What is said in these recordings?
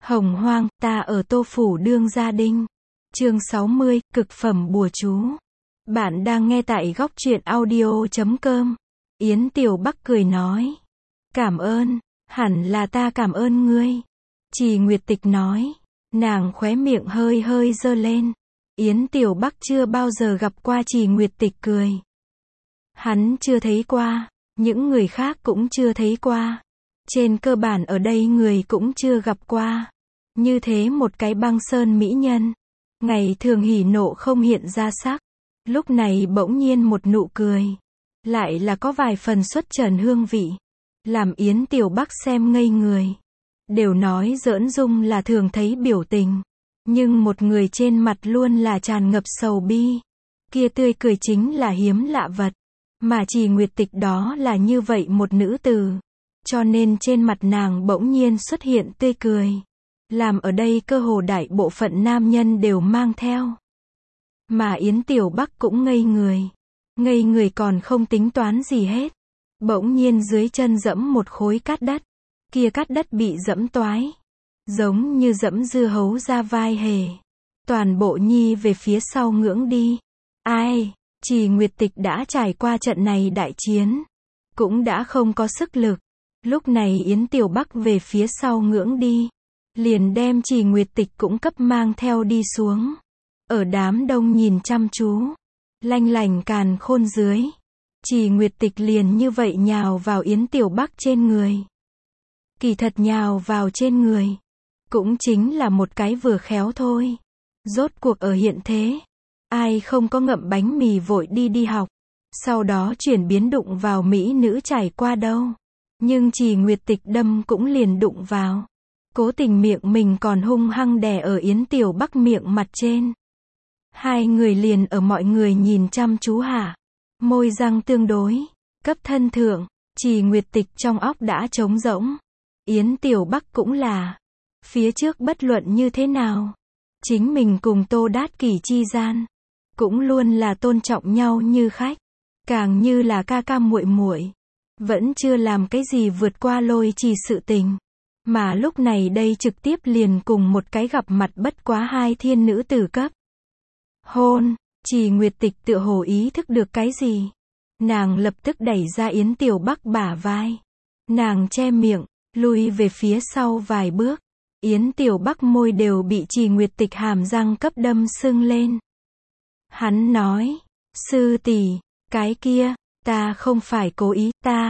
Hồng hoang, ta ở Tô Phủ Đương Gia Đinh. Chương 60, cực phẩm bùa chú. Bạn đang nghe tại góc truyện audio.com. Yến Tiểu Bắc cười nói. Cảm ơn, hẳn là ta cảm ơn ngươi. Trì Nguyệt Tịch nói. Nàng khóe miệng hơi hơi giơ lên. Yến Tiểu Bắc chưa bao giờ gặp qua Trì Nguyệt Tịch cười. Hắn chưa thấy qua, những người khác cũng chưa thấy qua. Trên cơ bản ở đây người cũng chưa gặp qua. Như thế một cái băng sơn mỹ nhân. Ngày thường hỉ nộ không hiện ra sắc. Lúc này bỗng nhiên một nụ cười. Lại là có vài phần xuất trần hương vị. Làm Yến Tiểu Bắc xem ngây người. Đều nói giỡn dung là thường thấy biểu tình. Nhưng một người trên mặt luôn là tràn ngập sầu bi. Kia tươi cười chính là hiếm lạ vật. Mà Trì Nguyệt Tịch đó là như vậy một nữ tử. Cho nên trên mặt nàng bỗng nhiên xuất hiện tươi cười. Làm ở đây cơ hồ đại bộ phận nam nhân đều mang theo. Mà Yến Tiểu Bắc cũng ngây người. Ngây người còn không tính toán gì hết. Bỗng nhiên dưới chân dẫm một khối cát đất. Kia cát đất bị dẫm toái. Giống như dẫm dưa hấu ra vai hề. Toàn bộ nhi về phía sau ngưỡng đi. Ai, Trì Nguyệt Tịch đã trải qua trận này đại chiến. Cũng đã không có sức lực. Lúc này Yến Tiểu Bắc về phía sau ngưỡng đi. Liền đem Trì Nguyệt Tịch cũng cấp mang theo đi xuống. Ở đám đông nhìn chăm chú. Lanh lảnh càn khôn dưới. Trì Nguyệt Tịch liền như vậy nhào vào Yến Tiểu Bắc trên người. Kỳ thật nhào vào trên người. Cũng chính là một cái vừa khéo thôi. Rốt cuộc ở hiện thế. Ai không có ngậm bánh mì vội đi học. Sau đó chuyển biến đụng vào mỹ nữ trải qua đâu. Nhưng Trì Nguyệt Tịch đâm cũng liền đụng vào. Cố tình miệng mình còn hung hăng đè ở Yến Tiểu Bắc miệng mặt trên. Hai người liền ở mọi người nhìn chăm chú hạ. Môi răng tương đối. Cấp thân thượng. Trì Nguyệt Tịch trong óc đã trống rỗng. Yến Tiểu Bắc cũng là. Phía trước bất luận như thế nào. Chính mình cùng Tô Đát Kỷ chi gian. Cũng luôn là tôn trọng nhau như khách. Càng như là ca ca muội muội. Vẫn chưa làm cái gì vượt qua lôi trì sự tình. Mà lúc này đây trực tiếp liền cùng một cái gặp mặt bất quá hai thiên nữ tử cấp. Hôn, Trì Nguyệt Tịch tựa hồ ý thức được cái gì. Nàng lập tức đẩy ra Yến Tiểu Bắc bả vai. Nàng che miệng, lui về phía sau vài bước. Yến Tiểu Bắc môi đều bị Trì Nguyệt Tịch hàm răng cấp đâm sưng lên. Hắn nói, sư tỷ, cái kia, ta không phải cố ý,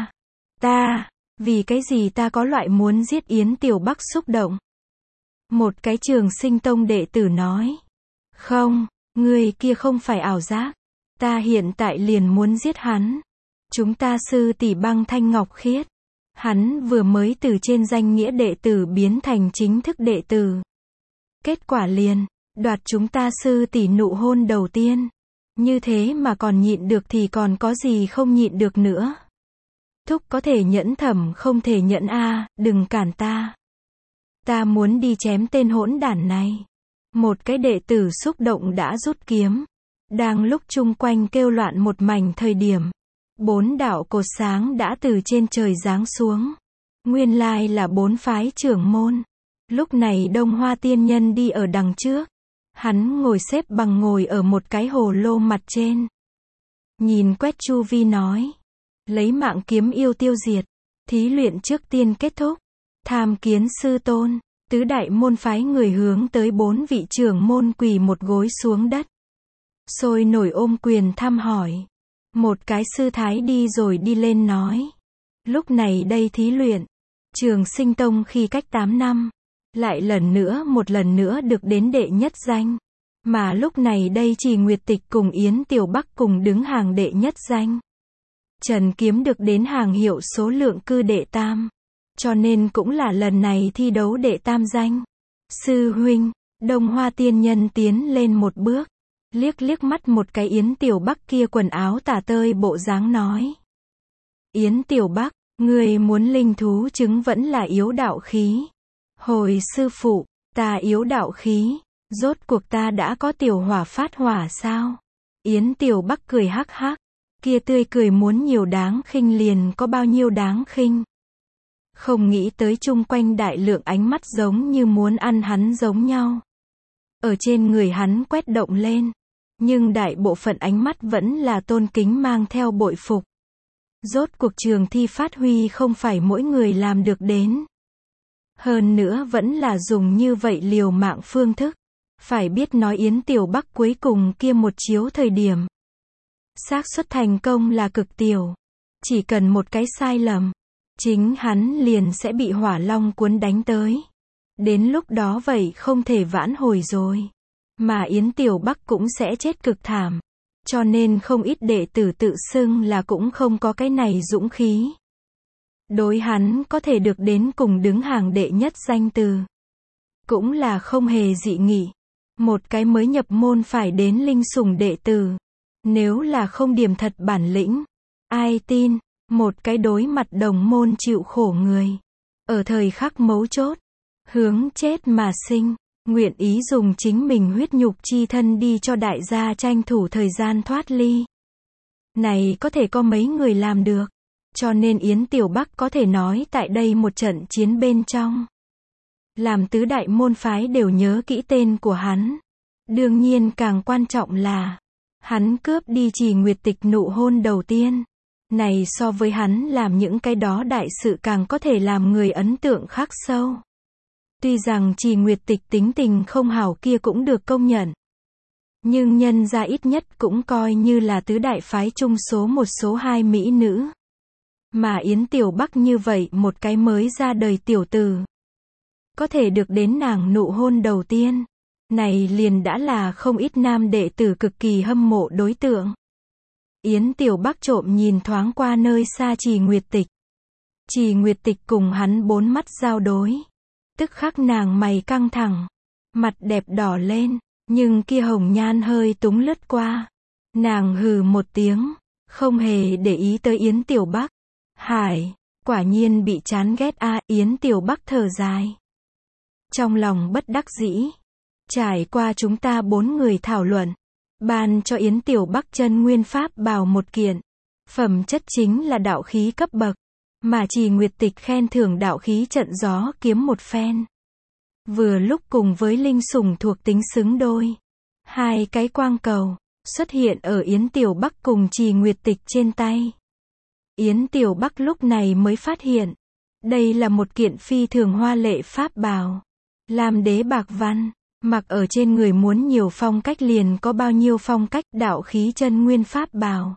ta, vì cái gì ta có loại muốn giết Yến Tiểu Bắc xúc động. Một cái Trường Sinh Tông đệ tử nói, không, người kia không phải ảo giác, ta hiện tại liền muốn giết hắn. Chúng ta sư tỷ Băng Thanh Ngọc Khiết, hắn vừa mới từ trên danh nghĩa đệ tử biến thành chính thức đệ tử. Kết quả liền, đoạt chúng ta sư tỷ nụ hôn đầu tiên. Như thế mà còn nhịn được thì còn có gì không nhịn được nữa. Thúc có thể nhẫn thẩm không thể nhẫn a, đừng cản ta. Ta muốn đi chém tên hỗn đản này. Một cái đệ tử xúc động đã rút kiếm. Đang lúc chung quanh kêu loạn một mảnh thời điểm. 4 đạo cột sáng đã từ trên trời giáng xuống. Nguyên lai là 4 phái trưởng môn. Lúc này Đông Hoa Tiên Nhân đi ở đằng trước. Hắn ngồi xếp bằng ngồi ở một cái hồ lô mặt trên. Nhìn quét chu vi nói. Lấy mạng kiếm yêu tiêu diệt. Thí luyện trước tiên kết thúc. Tham kiến sư tôn. Tứ đại môn phái người hướng tới 4 vị trưởng môn quỳ một gối xuống đất. Sôi nổi ôm quyền thăm hỏi. Một cái sư thái đi rồi đi lên nói. Lúc này đây thí luyện. Trường Sinh Tông khi cách 8 năm. Lại một lần nữa được đến đệ nhất danh. Mà lúc này đây Trì Nguyệt Tịch cùng Yến Tiểu Bắc cùng đứng hàng đệ nhất danh. Trần Kiếm được đến hàng hiệu số lượng cư đệ tam. Cho nên cũng là lần này thi đấu đệ tam danh. Sư huynh, Đông Hoa Tiên Nhân tiến lên một bước. Liếc mắt một cái Yến Tiểu Bắc kia quần áo tả tơi bộ dáng nói. Yến Tiểu Bắc, người muốn linh thú trứng vẫn là yếu đạo khí. Hồi sư phụ, ta yếu đạo khí, rốt cuộc ta đã có tiểu hỏa phát hỏa sao? Yến Tiểu Bắc cười hắc hắc, kia tươi cười muốn nhiều đáng khinh liền có bao nhiêu đáng khinh. Không nghĩ tới chung quanh đại lượng ánh mắt giống như muốn ăn hắn giống nhau. Ở trên người hắn quét động lên. Nhưng đại bộ phận ánh mắt vẫn là tôn kính mang theo bội phục. Rốt cuộc trường thi phát huy không phải mỗi người làm được đến. Hơn nữa vẫn là dùng như vậy liều mạng phương thức. Phải biết nói Yến Tiểu Bắc cuối cùng kia một chiếu thời điểm. Xác suất thành công là cực tiểu. Chỉ cần một cái sai lầm. Chính hắn liền sẽ bị hỏa long cuốn đánh tới. Đến lúc đó vậy không thể vãn hồi rồi. Mà Yến Tiểu Bắc cũng sẽ chết cực thảm. Cho nên không ít đệ tử tự xưng là cũng không có cái này dũng khí. Đối hắn có thể được đến cùng đứng hàng đệ nhất danh từ. Cũng là không hề dị nghị. Một cái mới nhập môn phải đến linh sủng đệ tử. Nếu là không điểm thật bản lĩnh. Ai tin, một cái đối mặt đồng môn chịu khổ người. Ở thời khắc mấu chốt. Hướng chết mà sinh. Nguyện ý dùng chính mình huyết nhục chi thân đi cho đại gia tranh thủ thời gian thoát ly. Này có thể có mấy người làm được. Cho nên Yến Tiểu Bắc có thể nói tại đây một trận chiến bên trong. Làm tứ đại môn phái đều nhớ kỹ tên của hắn. Đương nhiên càng quan trọng là hắn cướp đi Trì Nguyệt Tịch nụ hôn đầu tiên. Này so với hắn làm những cái đó đại sự càng có thể làm người ấn tượng khắc sâu. Tuy rằng Trì Nguyệt Tịch tính tình không hảo kia cũng được công nhận. Nhưng nhân ra ít nhất cũng coi như là tứ đại phái chung số một số hai mỹ nữ. Mà Yến Tiểu Bắc như vậy một cái mới ra đời tiểu tử. Có thể được đến nàng nụ hôn đầu tiên. Này liền đã là không ít nam đệ tử cực kỳ hâm mộ đối tượng. Yến Tiểu Bắc trộm nhìn thoáng qua nơi xa Trì Nguyệt Tịch. Trì Nguyệt Tịch cùng hắn bốn mắt giao đối. Tức khắc nàng mày căng thẳng. Mặt đẹp đỏ lên. Nhưng kia hồng nhan hơi túng lướt qua. Nàng hừ một tiếng. Không hề để ý tới Yến Tiểu Bắc. Hải, quả nhiên bị chán ghét a. Yến Tiểu Bắc thở dài. Trong lòng bất đắc dĩ. Trải qua chúng ta 4 người thảo luận. Ban cho Yến Tiểu Bắc chân nguyên pháp bào một kiện. Phẩm chất chính là đạo khí cấp bậc. Mà Trì Nguyệt Tịch khen thưởng đạo khí trận gió kiếm một phen. Vừa lúc cùng với linh sủng thuộc tính xứng đôi. Hai cái quang cầu xuất hiện ở Yến Tiểu Bắc cùng Trì Nguyệt Tịch trên tay. Yến Tiểu Bắc lúc này mới phát hiện. Đây là một kiện phi thường hoa lệ pháp bào. Làm đế bạc văn. Mặc ở trên người muốn nhiều phong cách liền có bao nhiêu phong cách đạo khí chân nguyên pháp bào.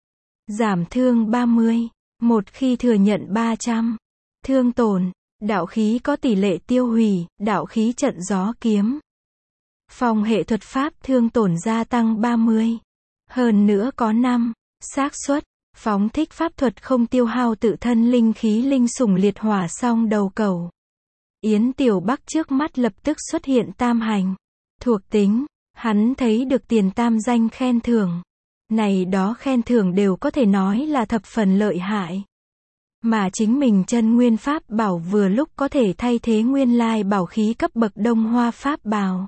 Giảm thương 30. Một khi thừa nhận 300. Thương tổn. Đạo khí có tỷ lệ tiêu hủy. Đạo khí trận gió kiếm. Phòng hệ thuật pháp thương tổn gia tăng 30. Hơn nữa có 5. Xác suất. Phóng thích pháp thuật không tiêu hao tự thân linh khí linh sủng liệt hỏa song đầu cầu. Yến Tiểu Bắc trước mắt lập tức xuất hiện tam hành. Thuộc tính. Hắn thấy được tiền tam danh khen thưởng. Này đó khen thưởng đều có thể nói là thập phần lợi hại. Mà chính mình chân nguyên pháp bảo vừa lúc có thể thay thế nguyên lai bảo khí cấp bậc đông hoa pháp bào.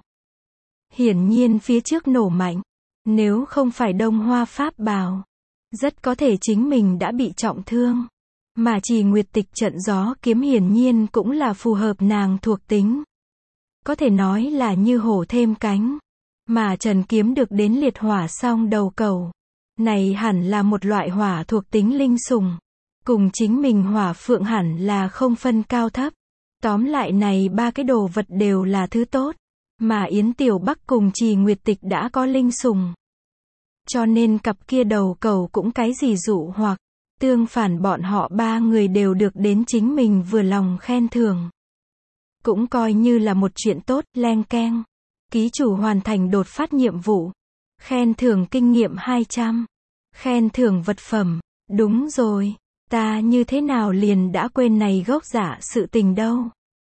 Hiển nhiên phía trước nổ mạnh. Nếu không phải đông hoa pháp bào. Rất có thể chính mình đã bị trọng thương. Mà Trì Nguyệt Tịch trận gió kiếm hiển nhiên cũng là phù hợp nàng thuộc tính. Có thể nói là như hổ thêm cánh. Mà Trần kiếm được đến liệt hỏa song đầu cầu. Này hẳn là một loại hỏa thuộc tính linh sủng. Cùng chính mình hỏa phượng hẳn là không phân cao thấp. Tóm lại này ba cái đồ vật đều là thứ tốt. Mà Yến Tiểu Bắc cùng Trì Nguyệt Tịch đã có linh sủng. Cho nên cặp kia đầu cầu cũng cái gì dụ hoặc. Tương phản bọn họ ba người đều được đến chính mình vừa lòng khen thưởng. Cũng coi như là một chuyện tốt, leng keng. Ký chủ hoàn thành đột phát nhiệm vụ. Khen thưởng kinh nghiệm 200. Khen thưởng vật phẩm. Đúng rồi, ta như thế nào liền đã quên này gốc giả sự tình đâu.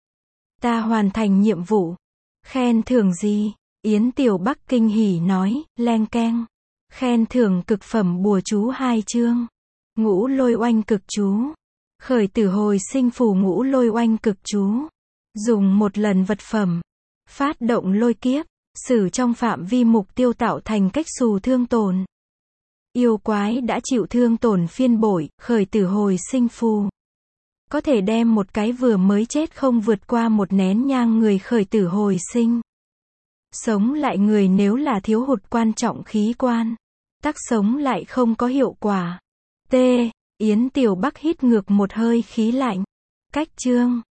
Ta hoàn thành nhiệm vụ. Khen thưởng gì? Yến Tiểu Bắc kinh hỉ nói, leng keng. Khen thưởng cực phẩm bùa chú 2 chương. Ngũ lôi oanh cực chú. Khởi tử hồi sinh phù ngũ lôi oanh cực chú. Dùng một lần vật phẩm. Phát động lôi kiếp. Sử trong phạm vi mục tiêu tạo thành cách xù thương tổn. Yêu quái đã chịu thương tổn phiên bội, khởi tử hồi sinh phù. Có thể đem một cái vừa mới chết không vượt qua một nén nhang người khởi tử hồi sinh. Sống lại người nếu là thiếu hụt quan trọng khí quan. Tác sống lại không có hiệu quả. T. Yến Tiểu Bắc hít ngược một hơi khí lạnh. Cách chương